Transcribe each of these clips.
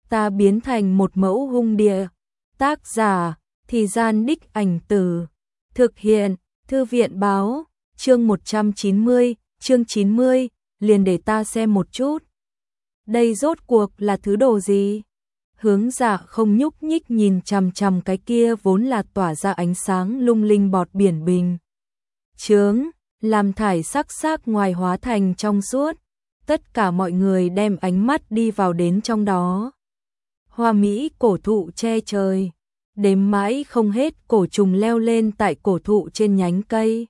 ta biến thành một mẫu hung địa. Tác giả, Thì Gian Đích Ảnh Từ. Thực hiện, Thư viện báo, chương 190, chương 90, liền để ta xem một chút. Đây rốt cuộc là thứ đồ gì? Hướng Dạ không nhúc nhích nhìn chằm chằm cái kia vốn là tỏa ra ánh sáng lung linh bọt biển bình chướng, làm thải sắc ngoài hóa thành trong suốt. Tất cả mọi người đem ánh mắt đi vào đến trong đó. Hoa mỹ cổ thụ che trời, đếm mãi không hết cổ trùng leo lên tại cổ thụ trên nhánh cây.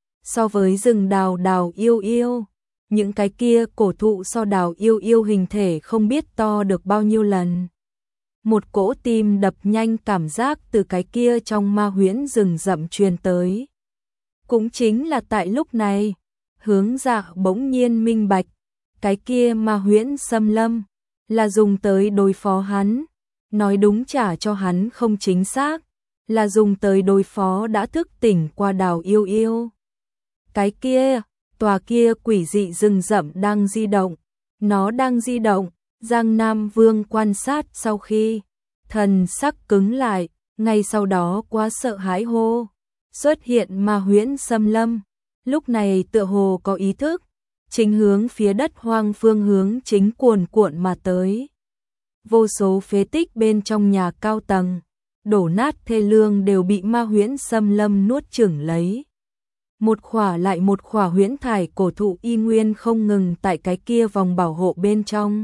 So với rừng đào đào yêu yêu, những cái kia cổ thụ so đào yêu yêu hình thể không biết to được bao nhiêu lần. Một cỗ tim đập nhanh cảm giác từ cái kia trong ma huyễn rừng rậm truyền tới. Cũng chính là tại lúc này, Hướng Dạ bỗng nhiên minh bạch, cái kia ma huyễn xâm lâm là dùng tới đối phó hắn, nói đúng trả cho hắn không chính xác, là dùng tới đối phó đã thức tỉnh qua đào yêu yêu. Cái kia, tòa kia quỷ dị rừng rậm đang di động, nó đang di động. Giang Nam Vương quan sát sau khi, thần sắc cứng lại, ngay sau đó quá sợ hãi hô. Xuất hiện ma huyễn xâm lâm, lúc này tựa hồ có ý thức, chính hướng phía đất hoang phương hướng chính cuồn cuộn mà tới. Vô số phế tích bên trong nhà cao tầng, đổ nát thê lương đều bị ma huyễn xâm lâm nuốt chửng lấy. Một khỏa lại một khỏa huyễn thải cổ thụ y nguyên không ngừng tại cái kia vòng bảo hộ bên trong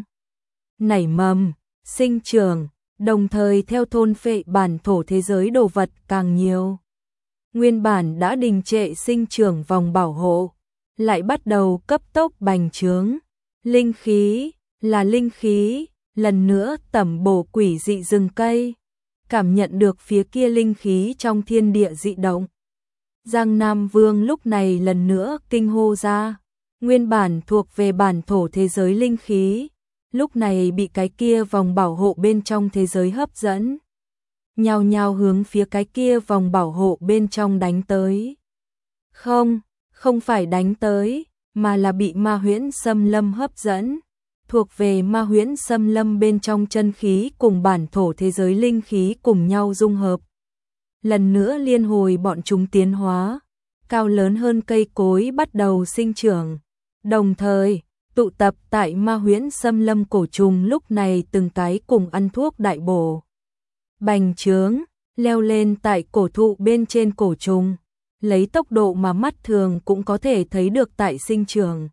nảy mầm, sinh trưởng, đồng thời theo thôn phệ bản thổ thế giới đồ vật càng nhiều. Nguyên bản đã đình trệ sinh trưởng vòng bảo hộ, lại bắt đầu cấp tốc bành trướng. Linh khí, là linh khí, lần nữa tẩm bổ quỷ dị rừng cây, cảm nhận được phía kia linh khí trong thiên địa dị động. Giang Nam Vương lúc này lần nữa kinh hô ra, nguyên bản thuộc về bản thổ thế giới linh khí, lúc này bị cái kia vòng bảo hộ bên trong thế giới hấp dẫn. Nhao nhao hướng phía cái kia vòng bảo hộ bên trong đánh tới. Không phải đánh tới, mà là bị ma huyễn xâm lâm hấp dẫn. Thuộc về ma huyễn xâm lâm bên trong chân khí cùng bản thổ thế giới linh khí cùng nhau dung hợp. Lần nữa liên hồi bọn chúng tiến hóa, cao lớn hơn cây cối bắt đầu sinh trưởng. Đồng thời, tụ tập tại ma huyễn xâm lâm cổ trùng lúc này từng cái cùng ăn thuốc đại bổ. Bành trướng, leo lên tại cổ thụ bên trên cổ trùng, lấy tốc độ mà mắt thường cũng có thể thấy được tại sinh trưởng.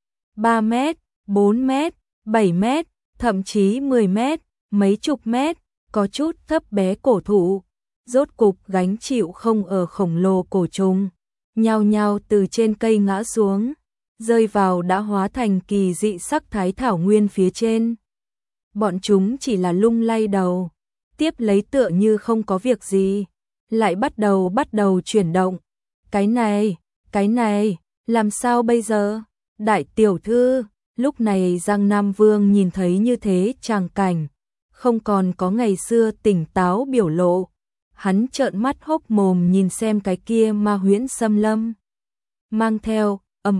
3 mét, 4 mét, 7 mét, thậm chí 10 mét, mấy chục mét, có chút thấp bé cổ thụ, rốt cục gánh chịu không ở khổng lồ cổ trùng, nhao nhao từ trên cây ngã xuống, rơi vào đã hóa thành kỳ dị sắc thái thảo nguyên phía trên. Bọn chúng chỉ là lung lay đầu, tiếp lấy tựa như không có việc gì, lại bắt đầu chuyển động. Cái này, làm sao bây giờ? Đại tiểu thư, lúc này Giang Nam Vương nhìn thấy như thế tràng cảnh, không còn có ngày xưa tỉnh táo biểu lộ. Hắn trợn mắt hốc mồm nhìn xem cái kia ma huyễn xâm lâm. Mang theo,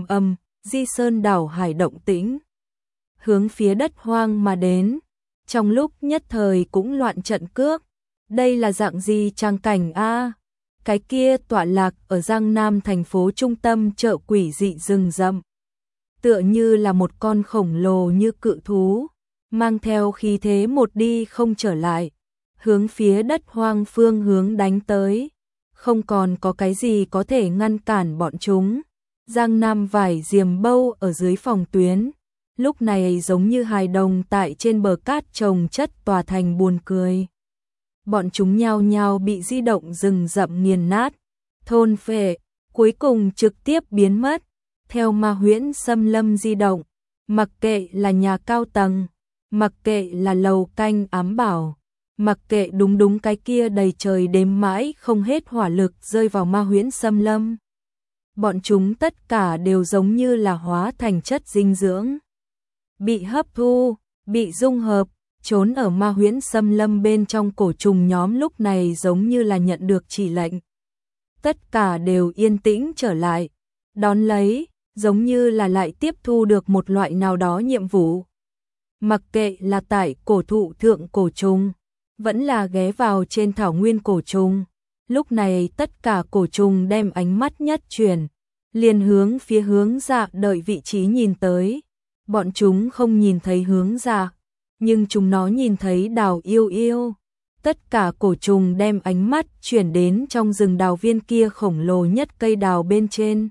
di sơn đảo hải động tĩnh. Hướng phía đất hoang mà đến. Trong lúc nhất thời cũng loạn trận cước. Đây là dạng gì tràng cảnh a? Cái kia tọa lạc ở Giang Nam thành phố trung tâm chợ quỷ dị rừng rậm. Tựa như là một con khổng lồ như cự thú, mang theo khí thế một đi không trở lại, hướng phía đất hoang phương hướng đánh tới. Không còn có cái gì có thể ngăn cản bọn chúng. Giang Nam vải diềm bâu ở dưới phòng tuyến, lúc này giống như hài đồng tại trên bờ cát chồng chất tòa thành buồn cười. Bọn chúng nhao nhao bị di động rừng rậm nghiền nát, thôn phệ, cuối cùng trực tiếp biến mất. Theo ma huyễn xâm lâm di động, mặc kệ là nhà cao tầng, mặc kệ là lầu canh ám bảo, mặc kệ đúng cái kia đầy trời đếm mãi không hết hỏa lực rơi vào ma huyễn xâm lâm. Bọn chúng tất cả đều giống như là hóa thành chất dinh dưỡng, bị hấp thu, bị dung hợp, trốn ở ma huyễn xâm lâm bên trong cổ trùng nhóm lúc này giống như là nhận được chỉ lệnh. Tất cả đều yên tĩnh trở lại, đón lấy, giống như là lại tiếp thu được một loại nào đó nhiệm vụ. Mặc kệ là tại cổ thụ thượng cổ trùng, vẫn là ghé vào trên thảo nguyên cổ trùng. Lúc này tất cả cổ trùng đem ánh mắt nhất chuyển, liền hướng phía Hướng Dạ đợi vị trí nhìn tới. Bọn chúng không nhìn thấy Hướng Dạ, nhưng chúng nó nhìn thấy Đào Yêu Yêu. Tất cả cổ trùng đem ánh mắt chuyển đến trong rừng đào viên kia khổng lồ nhất cây đào bên trên.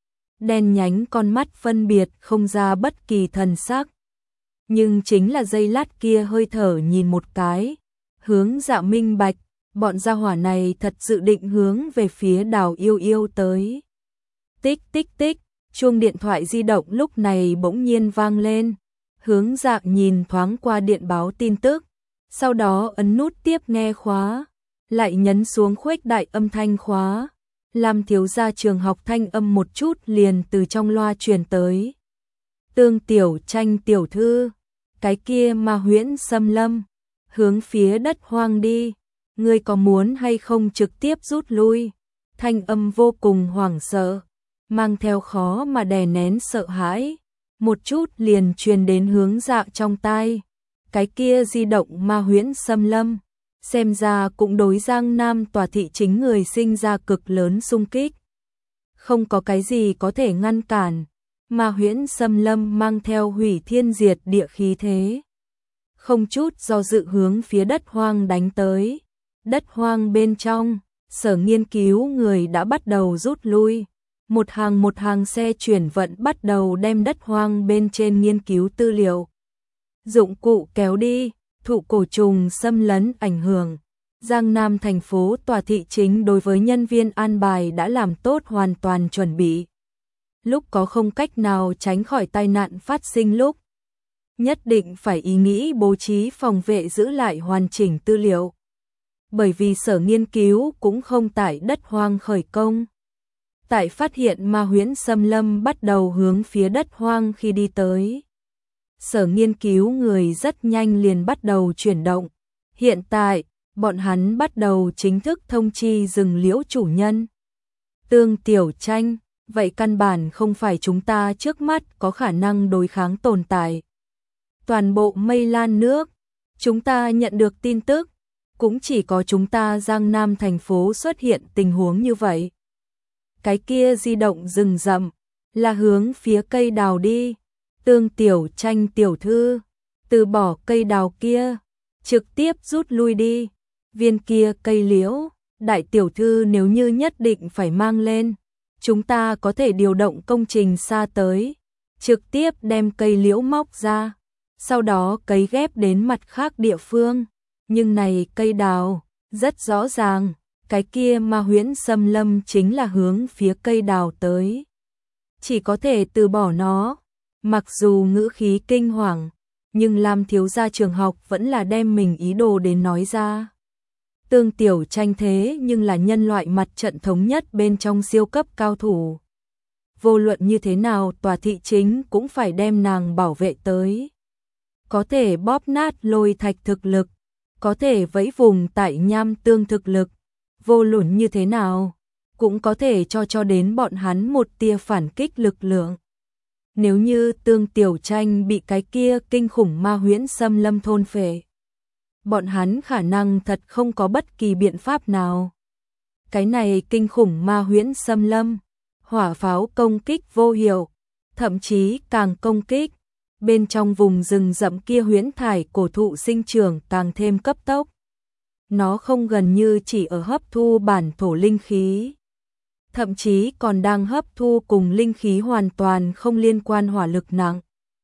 Đen nhánh con mắt phân biệt không ra bất kỳ thần sắc. Nhưng chính là giây lát kia hơi thở nhìn một cái, Hướng Dạ minh bạch, bọn gia hỏa này thật dự định hướng về phía Đào Yêu Yêu tới. Tích tích tích, chuông điện thoại di động lúc này bỗng nhiên vang lên. Hướng Dạ nhìn thoáng qua điện báo tin tức, sau đó ấn nút tiếp nghe khóa, lại nhấn xuống khuếch đại âm thanh khóa. Lam thiếu gia trường học thanh âm một chút liền từ trong loa truyền tới. Tương Tiểu Tranh tiểu thư, cái kia Ma Huyễn xâm lâm, hướng phía đất hoang đi, ngươi có muốn hay không trực tiếp rút lui? Thanh âm vô cùng hoảng sợ, mang theo khó mà đè nén sợ hãi, một chút liền truyền đến Hướng Dạ trong tai. Cái kia di động Ma Huyễn xâm lâm, xem ra cũng đối Giang Nam tòa thị chính người sinh ra cực lớn xung kích. Không có cái gì có thể ngăn cản, Ma Huyễn xâm lâm mang theo hủy thiên diệt địa khí thế. Không chút do dự hướng phía đất hoang đánh tới. Đất hoang bên trong, sở nghiên cứu người đã bắt đầu rút lui. Một hàng xe chuyển vận bắt đầu đem đất hoang bên trên nghiên cứu tư liệu. Dụng cụ kéo đi, thụ cổ trùng xâm lấn ảnh hưởng. Giang Nam thành phố tòa thị chính đối với nhân viên an bài đã làm tốt hoàn toàn chuẩn bị. Lúc có không cách nào tránh khỏi tai nạn phát sinh lúc, nhất định phải ý nghĩ bố trí phòng vệ giữ lại hoàn chỉnh tư liệu. Bởi vì sở nghiên cứu cũng không tại đất hoang khởi công. Tại phát hiện Ma Huyễn xâm lâm bắt đầu hướng phía đất hoang khi đi tới. Sở nghiên cứu người rất nhanh liền bắt đầu chuyển động. Hiện tại, bọn hắn bắt đầu chính thức thông chi rừng liễu chủ nhân. Tương Tiểu Tranh, vậy căn bản không phải chúng ta trước mắt có khả năng đối kháng tồn tại. Toàn bộ Mây Lan nước, chúng ta nhận được tin tức, cũng chỉ có chúng ta Giang Nam thành phố xuất hiện tình huống như vậy. Cái kia di động rừng rậm, là hướng phía cây đào đi. Tương Tiểu Tranh tiểu thư, từ bỏ cây đào kia, trực tiếp rút lui đi. Viên kia cây liễu, đại tiểu thư nếu như nhất định phải mang lên, chúng ta có thể điều động công trình xa tới, trực tiếp đem cây liễu móc ra, sau đó cấy ghép đến mặt khác địa phương. Nhưng này cây đào, rất rõ ràng, cái kia Ma Huyễn xâm lâm chính là hướng phía cây đào tới. Chỉ có thể từ bỏ nó. Mặc dù ngữ khí kinh hoàng, nhưng Lam thiếu gia trường học vẫn là đem mình ý đồ đến nói ra. Tương Tiểu Tranh thế nhưng là nhân loại mặt trận thống nhất bên trong siêu cấp cao thủ. Vô luận như thế nào tòa thị chính cũng phải đem nàng bảo vệ tới. Có thể bóp nát Lôi Thạch thực lực, có thể vẫy vùng tại Nham Tương thực lực, vô luận như thế nào, cũng có thể cho đến bọn hắn một tia phản kích lực lượng. Nếu như Tương Tiểu Tranh bị cái kia kinh khủng Ma Huyễn xâm lâm thôn phệ, bọn hắn khả năng thật không có bất kỳ biện pháp nào. Cái này kinh khủng Ma Huyễn xâm lâm, hỏa pháo công kích vô hiệu, thậm chí càng công kích. Bên trong vùng rừng rậm kia huyễn thải cổ thụ sinh trưởng càng thêm cấp tốc. Nó không gần như chỉ ở hấp thu bản thổ linh khí, thậm chí còn đang hấp thu cùng linh khí hoàn toàn không liên quan hỏa lực nặng.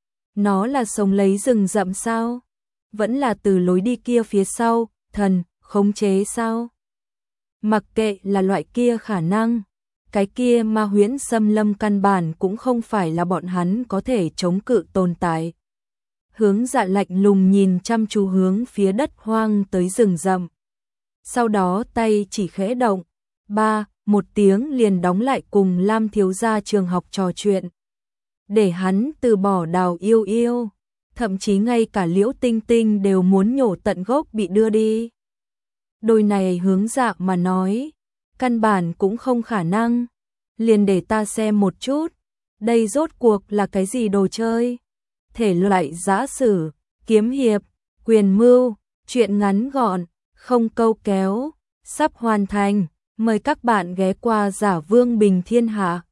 Nó là sống lấy rừng rậm sao? Vẫn là từ lối đi kia phía sau, thần, khống chế sao? Mặc kệ là loại kia khả năng, cái kia Ma Huyễn xâm lâm căn bản cũng không phải là bọn hắn có thể chống cự tồn tại. Hướng Dạ lạnh lùng nhìn chăm chú hướng phía đất hoang tới rừng rậm. Sau đó tay chỉ khẽ động, một tiếng liền đóng lại cùng Lam thiếu gia trường học trò chuyện. Để hắn từ bỏ Đào Yêu Yêu, thậm chí ngay cả Liễu Tinh Tinh đều muốn nhổ tận gốc bị đưa đi. Đôi này Hướng Dạ mà nói, căn bản cũng không khả năng. Liền để ta xem một chút, đây rốt cuộc là cái gì đồ chơi? Thể loại giã sử, kiếm hiệp, quyền mưu, truyện ngắn gọn, không câu kéo, sắp hoàn thành. Mời các bạn ghé qua Giả Vương Bình Thiên Hạ.